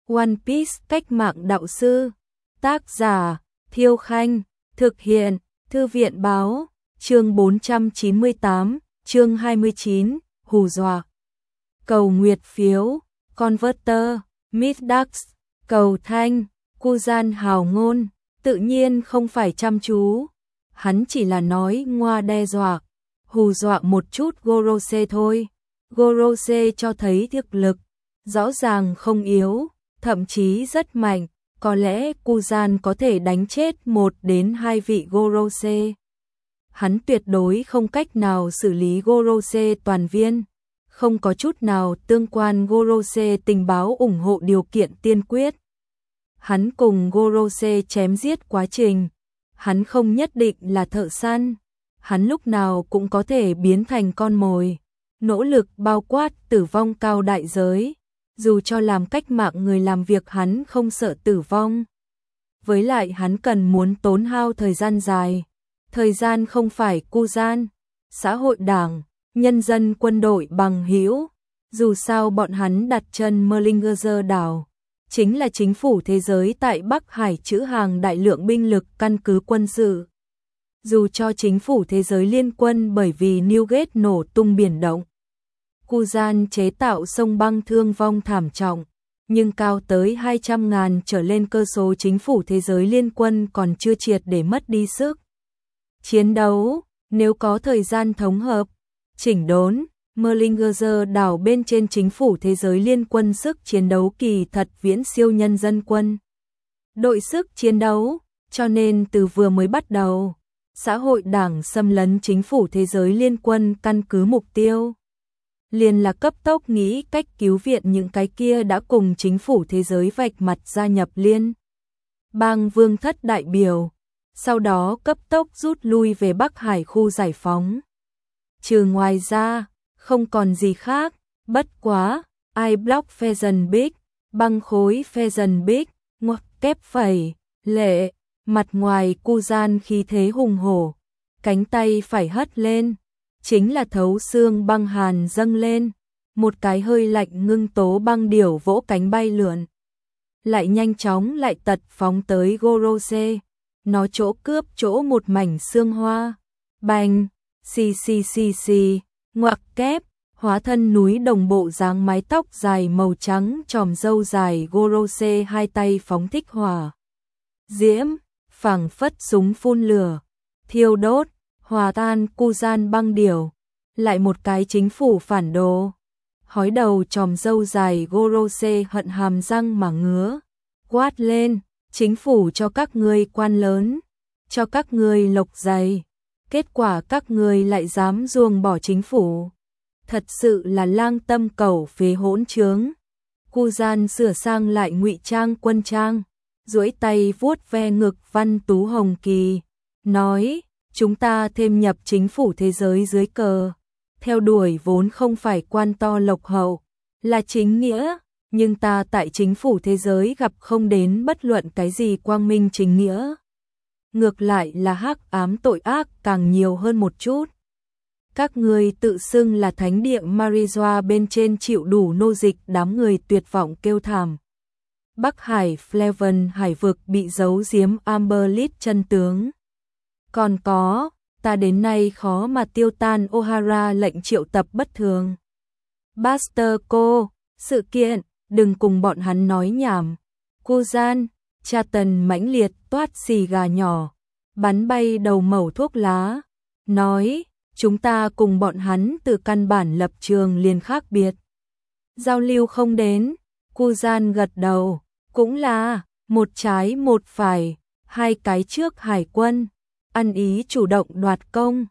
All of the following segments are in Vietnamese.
One Piece cách mạng đạo sư. Tác giả Thiêu Khanh. Thực hiện Thư viện báo. Chương 498, chương 29, hù dọa. Cầu nguyệt phiếu, Converter, Middax, cầu thanh, Kuzan hào ngôn, tự nhiên không phải chăm chú. Hắn chỉ là nói ngoa đe dọa, hù dọa một chút Gorose thôi. Gorose cho thấy thực lực, rõ ràng không yếu, thậm chí rất mạnh. Có lẽ Kuzan có thể đánh chết 1 đến 2 vị Gorose. Hắn tuyệt đối không cách nào xử lý Gorose toàn viên. Không có chút nào tương quan Gorose tình báo ủng hộ điều kiện tiên quyết. Hắn cùng Gorose chém giết quá trình. Hắn không nhất định là thợ săn. Hắn lúc nào cũng có thể biến thành con mồi. Nỗ lực bao quát tử vong cao đại giới. Dù cho làm cách mạng người làm việc hắn không sợ tử vong. Với lại hắn cần muốn tốn hao thời gian dài. Thời gian không phải Kuzan, xã hội đảng, nhân dân quân đội bằng hữu. Dù sao bọn hắn đặt chân Merlingerzer đảo, chính là chính phủ thế giới tại Bắc Hải trữ hàng đại lượng binh lực căn cứ quân sự. Dù cho chính phủ thế giới liên quân bởi vì Newgate nổ tung biển động, Kuzan chế tạo sông băng thương vong thảm trọng, nhưng cao tới 200.000 trở lên cơ số chính phủ thế giới liên quân còn chưa triệt để mất đi sức chiến đấu. Nếu có thời gian thống hợp, chỉnh đốn, Merlingerzer đảo bên trên chính phủ thế giới liên quân sức chiến đấu kỳ thật viễn siêu nhân dân quân đội sức chiến đấu, cho nên từ vừa mới bắt đầu, xã hội đảng xâm lấn chính phủ thế giới liên quân căn cứ mục tiêu liền là cấp tốc nghĩ cách cứu viện những cái kia đã cùng chính phủ thế giới vạch mặt gia nhập liên bang vương thất đại biểu, sau đó cấp tốc rút lui về Bắc Hải khu giải phóng. Trừ ngoài ra, không còn gì khác, bất quá, I block Pheasant băng khối Pheasant ngoặc kép phẩy, lệ, mặt ngoài Kuzan khí thế hùng hổ, cánh tay phải hất lên. Chính là thấu xương băng hàn dâng lên, một cái hơi lạnh ngưng tố băng điểu vỗ cánh bay lượn. Lại nhanh chóng lại tật phóng tới Gorose, nó chỗ cướp chỗ một mảnh xương hoa. Bành, xì, ngoặc kép, hóa thân núi đồng bộ dáng mái tóc dài màu trắng tròm râu dài Gorose hai tay phóng thích hỏa. Diễm, phảng phất súng phun lửa, thiêu đốt. Hòa tan Kuzan băng điểu, lại một cái chính phủ phản đồ. Hói đầu tròm râu dài Gorose hận hàm răng mà ngứa, quát lên, chính phủ cho các ngươi quan lớn, cho các ngươi lộc dày, kết quả các ngươi lại dám ruồng bỏ chính phủ. Thật sự là lang tâm cầu phế hỗn trướng. Kuzan sửa sang lại ngụy trang quân trang, duỗi tay vuốt ve ngực Văn Tú Hồng Kỳ, nói: chúng ta thêm nhập chính phủ thế giới dưới cờ, theo đuổi vốn không phải quan to lộc hậu, là chính nghĩa, nhưng ta tại chính phủ thế giới gặp không đến bất luận cái gì quang minh chính nghĩa. Ngược lại là hắc ám tội ác càng nhiều hơn một chút. Các người tự xưng là thánh địa Marijoa bên trên chịu đủ nô dịch, đám người tuyệt vọng kêu thảm. Bắc Hải Fleven hải vực bị giấu giếm Amberlit chân tướng. Còn có, ta đến nay khó mà tiêu tan O'Hara lệnh triệu tập bất thường. Buster cô, sự kiện, đừng cùng bọn hắn nói nhảm. Kuzan, cha tần mãnh liệt toát xì gà nhỏ, bắn bay đầu mẩu thuốc lá, nói, chúng ta cùng bọn hắn từ căn bản lập trường liền khác biệt. Giao lưu không đến, Kuzan gật đầu, cũng là, một trái một phải, hai cái trước hải quân. Ăn ý chủ động đoạt công,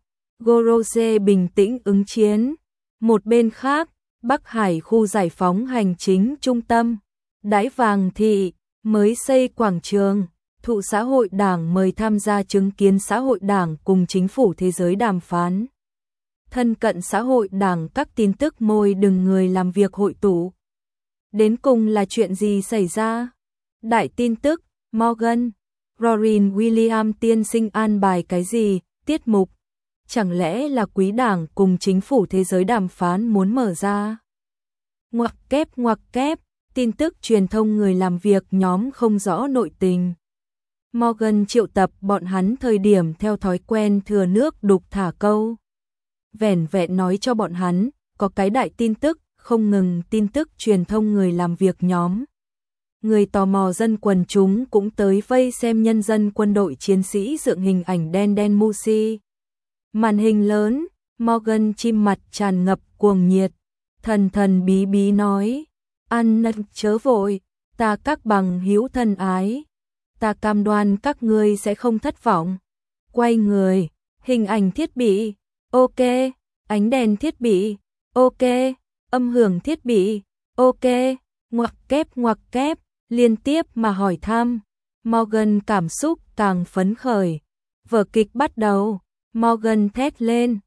Gorose bình tĩnh ứng chiến. Một bên khác, Bắc Hải khu giải phóng hành chính trung tâm, Đái Vàng Thị, mới xây quảng trường, thụ xã hội đảng mời tham gia chứng kiến xã hội đảng cùng chính phủ thế giới đàm phán. Thân cận xã hội đảng các tin tức môi đừng người làm việc hội tụ. Đến cùng là chuyện gì xảy ra? Đại tin tức, Morgan Rorin William tiên sinh an bài cái gì, tiết mục? Chẳng lẽ là quý đảng cùng chính phủ thế giới đàm phán muốn mở ra? Ngoặc kép, tin tức truyền thông người làm việc nhóm không rõ nội tình. Morgan triệu tập bọn hắn thời điểm theo thói quen thừa nước đục thả câu. Vẻn vẹn nói cho bọn hắn, có cái đại tin tức, không ngừng tin tức truyền thông người làm việc nhóm. Người tò mò dân quần chúng cũng tới vây xem nhân dân quân đội chiến sĩ dựng hình ảnh đen đen Musi. Màn hình lớn, Morgan chim mặt tràn ngập cuồng nhiệt, thần thần bí bí nói, ăn năn chớ vội, ta các bằng hữu thân ái, ta cam đoan các ngươi sẽ không thất vọng. Quay người, hình ảnh thiết bị, ok, ánh đèn thiết bị, ok, âm hưởng thiết bị, ok, ngoặc kép, liên tiếp mà hỏi thăm. Morgan cảm xúc càng phấn khởi. Vở kịch bắt đầu, Morgan thét lên,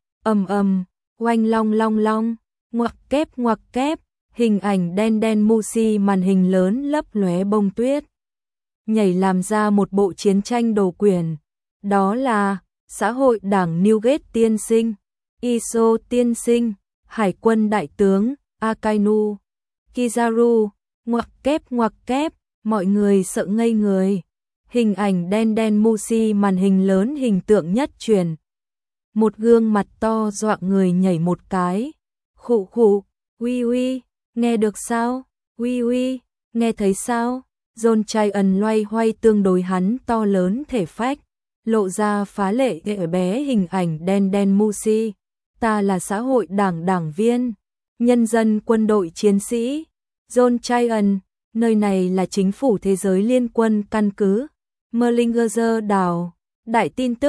oanh long, ngoặc kép, hình ảnh đen đen Musi màn hình lớn lấp lóe bông tuyết. Nhảy làm ra một bộ chiến tranh đồ quyền. Đó là xã hội đảng Newgate tiên sinh, Iso tiên sinh, hải quân đại tướng, Akainu, Kizaru, ngoặc kép, mọi người sợ ngây người. Hình ảnh đen đen Musi màn hình lớn hình tượng nhất truyền. Một gương mặt to dọa người nhảy một cái. Khụ, uy, nghe được sao? Uy, nghe thấy sao? John Chaion loay hoay tương đối hắn to lớn thể phách, lộ ra phá lệ ở bé hình ảnh đen đen Musi. Ta là xã hội đảng đảng viên, nhân dân quân đội chiến sĩ. John Chaion, nơi này là chính phủ thế giới liên quân căn cứ. Merlingerzer đảo, đại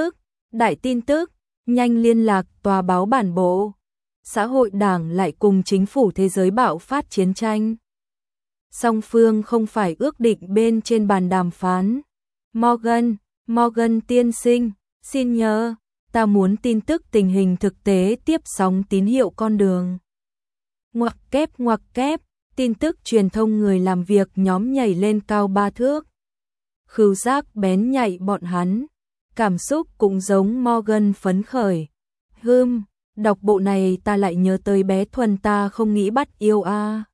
tin tức, nhanh liên lạc tòa báo bản bộ. Xã hội đảng lại cùng chính phủ thế giới bạo phát chiến tranh. Song phương không phải ước định bên trên bàn đàm phán. Morgan tiên sinh, xin nhớ, ta muốn tin tức tình hình thực tế tiếp sóng tín hiệu con đường. Ngoặc kép, tin tức truyền thông người làm việc nhóm nhảy lên cao 3 thước. Khứu giác bén nhạy bọn hắn, cảm xúc cũng giống Morgan phấn khởi. Đọc bộ này ta lại nhớ tới bé Thuần ta không nghĩ bắt yêu a.